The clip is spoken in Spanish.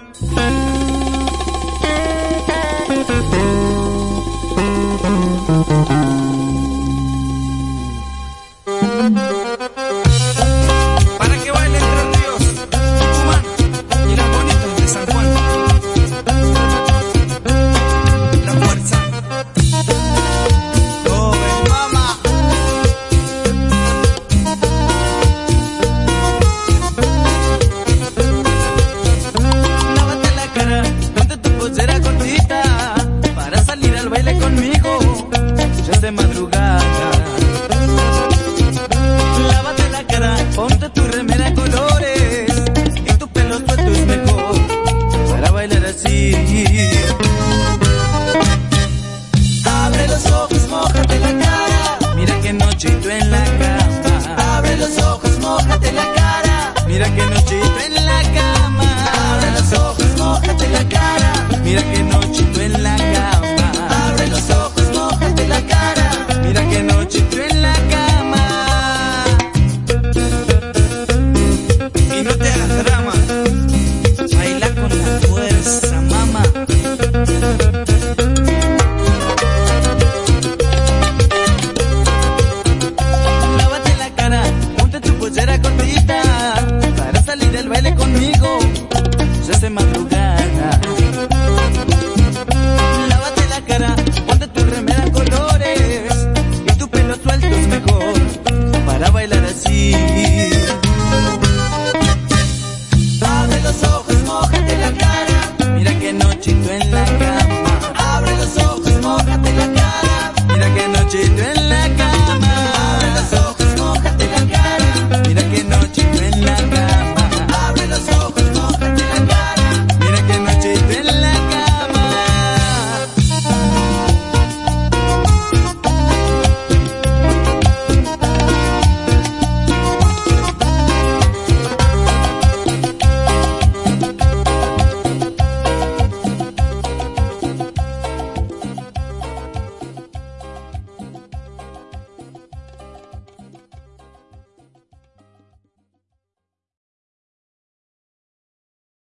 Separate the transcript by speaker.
Speaker 1: Para que baile Entre Ríos, Tucumán y las bonitas de San Juan. La fuerza. Joven mamá. Lávate la cara, ponte tu pollera cortita para salir al baile conmigo. Ya es de madrugada. Lávate la cara, ponte tu remera colores y tu pelo suelto es mejor para bailar así. Abre los ojos, mójate la cara, mira qué nochito en la cama. Abre los ojos, mójate la cara, mira qué nochito en la cama. Abre los ojos, mójate la cara, mira qué nochito en la cama. Abre los ojos, mójate la cara, mira qué nochito en la cama. Y no te hagas drama, baila con la fuerza, mamá. Lávate la cara, ponte tu pollera cortita para salir del baile conmigo. Ya es de madrugada. Lávate la cara, ponte tu remera colores y tu pelo suelto es mejor para bailar así.